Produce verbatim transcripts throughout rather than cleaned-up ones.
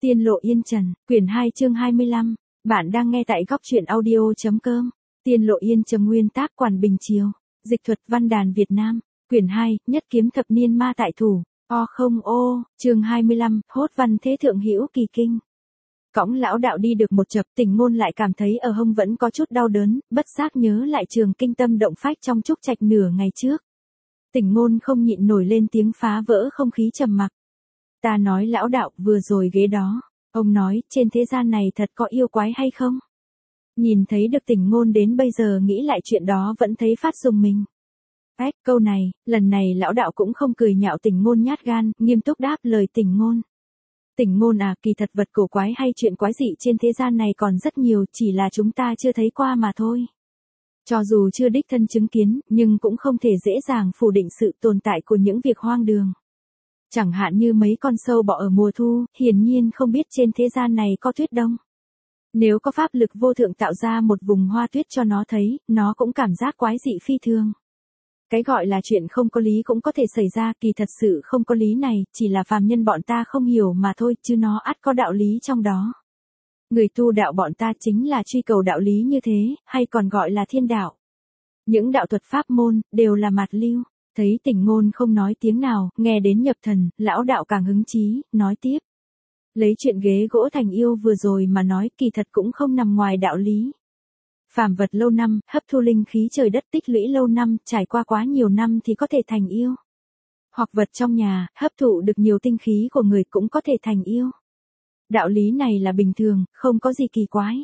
Tiên lộ yên trần, quyển hai chương hai mươi lăm. Bạn đang nghe tại góc truyện audio.com. Tiên lộ yên trần, nguyên tác Quản Bình Triều. Dịch thuật Văn đàn Việt Nam. Quyển hai, nhất kiếm thập niên ma tại thủ. O không ô, chương hai mươi lăm, hốt văn thế thượng hữu kỳ kinh. Cõng lão đạo đi được một chập, Tình Ngôn lại cảm thấy ở hông vẫn có chút đau đớn, bất giác nhớ lại trường kinh tâm động phách trong trúc trạch nửa ngày trước. Tình Ngôn không nhịn nổi lên tiếng phá vỡ không khí trầm mặc. Ta nói lão đạo, vừa rồi ghế đó, ông nói, trên thế gian này thật có yêu quái hay không? Nhìn thấy được Tình Ngôn đến bây giờ nghĩ lại chuyện đó vẫn thấy phát rùng mình. Ếch, câu này, lần này lão đạo cũng không cười nhạo Tình Ngôn nhát gan, nghiêm túc đáp lời Tình Ngôn. Tình Ngôn à, kỳ thật vật cổ quái hay chuyện quái dị trên thế gian này còn rất nhiều, chỉ là chúng ta chưa thấy qua mà thôi. Cho dù chưa đích thân chứng kiến, nhưng cũng không thể dễ dàng phủ định sự tồn tại của những việc hoang đường. Chẳng hạn như mấy con sâu bọ ở mùa thu, hiển nhiên không biết trên thế gian này có tuyết đông. Nếu có pháp lực vô thượng tạo ra một vùng hoa tuyết cho nó thấy, nó cũng cảm giác quái dị phi thường. Cái gọi là chuyện không có lý cũng có thể xảy ra, kỳ thật sự không có lý này, chỉ là phàm nhân bọn ta không hiểu mà thôi, chứ nó ắt có đạo lý trong đó. Người tu đạo bọn ta chính là truy cầu đạo lý như thế, hay còn gọi là thiên đạo. Những đạo thuật pháp môn, đều là mạt lưu. Thấy Tình Ngôn không nói tiếng nào, nghe đến nhập thần, lão đạo càng hứng chí, nói tiếp. Lấy chuyện ghế gỗ thành yêu vừa rồi mà nói, kỳ thật cũng không nằm ngoài đạo lý. Phàm vật lâu năm, hấp thu linh khí trời đất tích lũy lâu năm, trải qua quá nhiều năm thì có thể thành yêu. Hoặc vật trong nhà, hấp thụ được nhiều tinh khí của người cũng có thể thành yêu. Đạo lý này là bình thường, không có gì kỳ quái.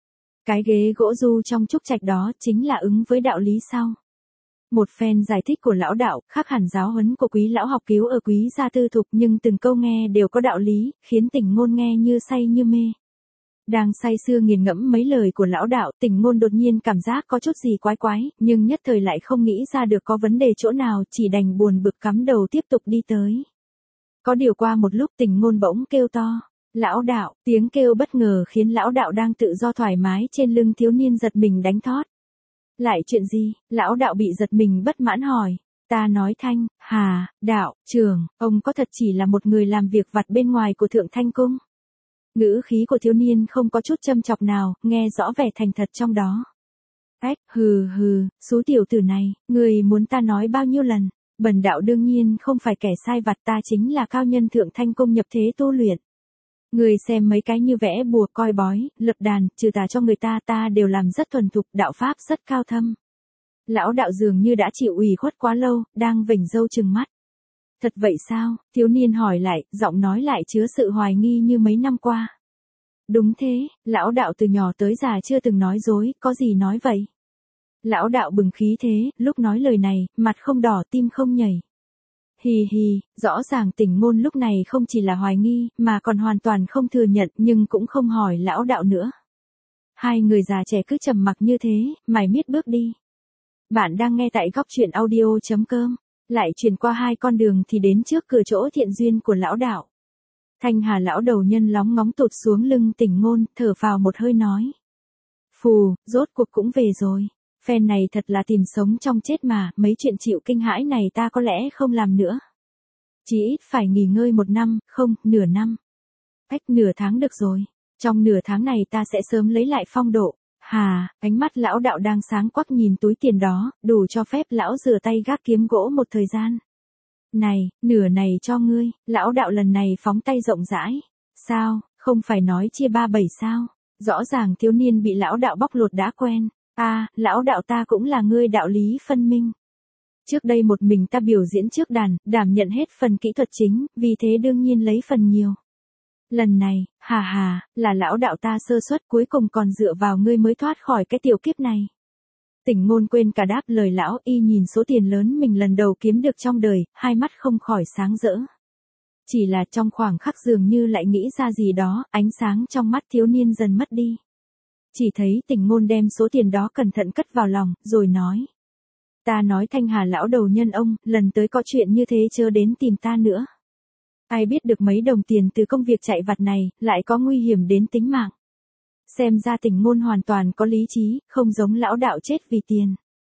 Cái ghế gỗ du trong trúc trạch đó chính là ứng với đạo lý sau. Một phen giải thích của lão đạo, khác hẳn giáo huấn của quý lão học cứu ở quý gia tư thục, nhưng từng câu nghe đều có đạo lý, khiến Tình Ngôn nghe như say như mê. Đang say sưa nghiền ngẫm mấy lời của lão đạo, Tình Ngôn đột nhiên cảm giác có chút gì quái quái, nhưng nhất thời lại không nghĩ ra được có vấn đề chỗ nào, chỉ đành buồn bực cắm đầu tiếp tục đi tới. Có điều qua một lúc Tình Ngôn bỗng kêu to. Lão đạo, tiếng kêu bất ngờ khiến lão đạo đang tự do thoải mái trên lưng thiếu niên giật mình đánh thót. Lại chuyện gì? Lão đạo bị giật mình bất mãn hỏi. Ta nói Thanh, Hà, đạo, trưởng, ông có thật chỉ là một người làm việc vặt bên ngoài của Thượng Thanh Cung? Ngữ khí của thiếu niên không có chút châm chọc nào, nghe rõ vẻ thành thật trong đó. Ếch, hừ hừ, số tiểu tử này, người muốn ta nói bao nhiêu lần? Bần đạo đương nhiên không phải kẻ sai vặt, ta chính là cao nhân Thượng Thanh Cung nhập thế tu luyện. Người xem mấy cái như vẽ bùa, coi bói, lập đàn, trừ tà cho người ta, ta đều làm rất thuần thục, đạo pháp rất cao thâm. Lão đạo dường như đã chịu ủy khuất quá lâu, đang vểnh râu trừng mắt. Thật vậy sao? Thiếu niên hỏi lại, giọng nói lại chứa sự hoài nghi như mấy năm qua. Đúng thế, lão đạo từ nhỏ tới già chưa từng nói dối, có gì nói vậy? Lão đạo bừng khí thế, lúc nói lời này, mặt không đỏ tim không nhảy. Hì hì, rõ ràng Tình Ngôn lúc này không chỉ là hoài nghi, mà còn hoàn toàn không thừa nhận, nhưng cũng không hỏi lão đạo nữa. Hai người già trẻ cứ trầm mặc như thế, mải miết bước đi. Bạn đang nghe tại góc truyện audio.com. Lại chuyển qua hai con đường thì đến trước cửa chỗ thiện duyên của lão đạo. Thanh Hà lão đầu nhân lóng ngóng tụt xuống lưng Tình Ngôn, thở phào một hơi nói. Phù, rốt cuộc cũng về rồi. Phen này thật là tìm sống trong chết mà, mấy chuyện chịu kinh hãi này ta có lẽ không làm nữa. Chỉ ít phải nghỉ ngơi một năm, không, nửa năm. Ếch, nửa tháng được rồi. Trong nửa tháng này ta sẽ sớm lấy lại phong độ. Hà, ánh mắt lão đạo đang sáng quắc nhìn túi tiền đó, đủ cho phép lão rửa tay gác kiếm gỗ một thời gian. Này, nửa này cho ngươi, lão đạo lần này phóng tay rộng rãi. Sao, không phải nói chia ba bảy sao? Rõ ràng thiếu niên bị lão đạo bóc lột đã quen. À, lão đạo ta cũng là ngươi đạo lý phân minh. Trước đây một mình ta biểu diễn trước đàn, đảm nhận hết phần kỹ thuật chính, vì thế đương nhiên lấy phần nhiều. Lần này, hà hà, là lão đạo ta sơ suất, cuối cùng còn dựa vào ngươi mới thoát khỏi cái tiểu kiếp này. Tình Ngôn quên cả đáp lời lão, y nhìn số tiền lớn mình lần đầu kiếm được trong đời, hai mắt không khỏi sáng rỡ. Chỉ là trong khoảng khắc dường như lại nghĩ ra gì đó, ánh sáng trong mắt thiếu niên dần mất đi. Chỉ thấy Tình Ngôn đem số tiền đó cẩn thận cất vào lòng, rồi nói. Ta nói Thanh Hà lão đầu nhân ông, lần tới có chuyện như thế chớ đến tìm ta nữa. Ai biết được mấy đồng tiền từ công việc chạy vặt này, lại có nguy hiểm đến tính mạng. Xem ra Tình Ngôn hoàn toàn có lý trí, không giống lão đạo chết vì tiền.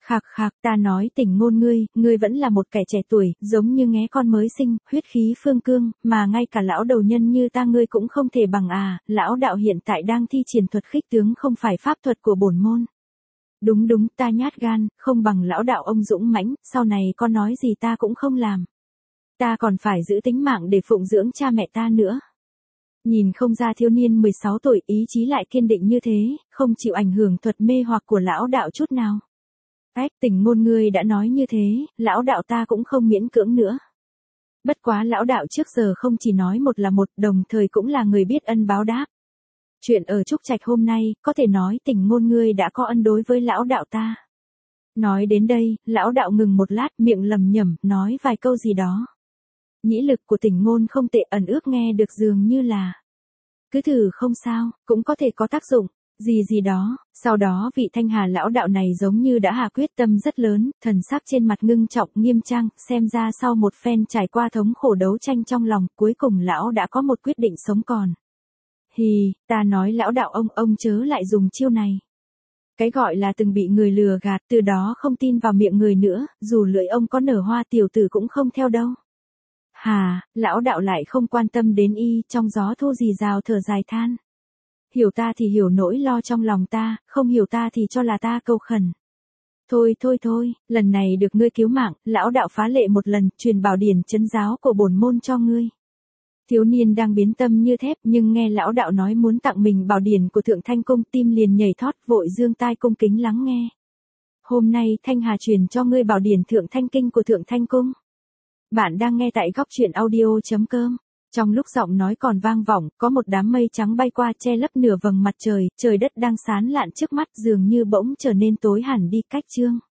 Khạc khạc, ta nói Tỉnh Ngôn ngươi, ngươi vẫn là một kẻ trẻ tuổi, giống như nghé con mới sinh, huyết khí phương cương, mà ngay cả lão đầu nhân như ta ngươi cũng không thể bằng à, lão đạo hiện tại đang thi triển thuật khích tướng không phải pháp thuật của bổn môn. Đúng đúng, ta nhát gan, không bằng lão đạo ông dũng mãnh, sau này con nói gì ta cũng không làm. Ta còn phải giữ tính mạng để phụng dưỡng cha mẹ ta nữa. Nhìn không ra thiếu niên mười sáu tuổi ý chí lại kiên định như thế, không chịu ảnh hưởng thuật mê hoặc của lão đạo chút nào. Ách, Tỉnh Ngôn ngươi đã nói như thế, lão đạo ta cũng không miễn cưỡng nữa. Bất quá lão đạo trước giờ không chỉ nói một là một, đồng thời cũng là người biết ân báo đáp. Chuyện ở Trúc Trạch hôm nay, có thể nói Tỉnh Ngôn ngươi đã có ân đối với lão đạo ta. Nói đến đây, lão đạo ngừng một lát, miệng lầm nhẩm, nói vài câu gì đó. Nhĩ lực của Tỉnh Ngôn không tệ, ẩn ước nghe được dường như là. Cứ thử không sao, cũng có thể có tác dụng. Gì gì đó, sau đó vị Thanh Hà lão đạo này giống như đã hạ quyết tâm rất lớn, thần sắc trên mặt ngưng trọng nghiêm trang, xem ra sau một phen trải qua thống khổ đấu tranh trong lòng, cuối cùng lão đã có một quyết định sống còn. Hì, ta nói lão đạo ông, ông chớ lại dùng chiêu này. Cái gọi là từng bị người lừa gạt, từ đó không tin vào miệng người nữa, dù lưỡi ông có nở hoa tiểu tử cũng không theo đâu. Hà, lão đạo lại không quan tâm đến y, trong gió thu rì rào thở dài than. Hiểu ta thì hiểu nỗi lo trong lòng ta, không hiểu ta thì cho là ta câu khẩn. Thôi thôi thôi, lần này được ngươi cứu mạng, lão đạo phá lệ một lần, truyền bảo điển trấn giáo của bổn môn cho ngươi. Thiếu niên đang biến tâm như thép nhưng nghe lão đạo nói muốn tặng mình bảo điển của Thượng Thanh Cung, tim liền nhảy thót, vội dương tai cung kính lắng nghe. Hôm nay Thanh Hà truyền cho ngươi bảo điển Thượng Thanh Kinh của Thượng Thanh Cung. Bạn đang nghe tại góc truyện audio chấm com. Trong lúc giọng nói còn vang vọng, có một đám mây trắng bay qua che lấp nửa vầng mặt trời, trời đất đang sáng lạn trước mắt dường như bỗng trở nên tối hẳn đi cách chương.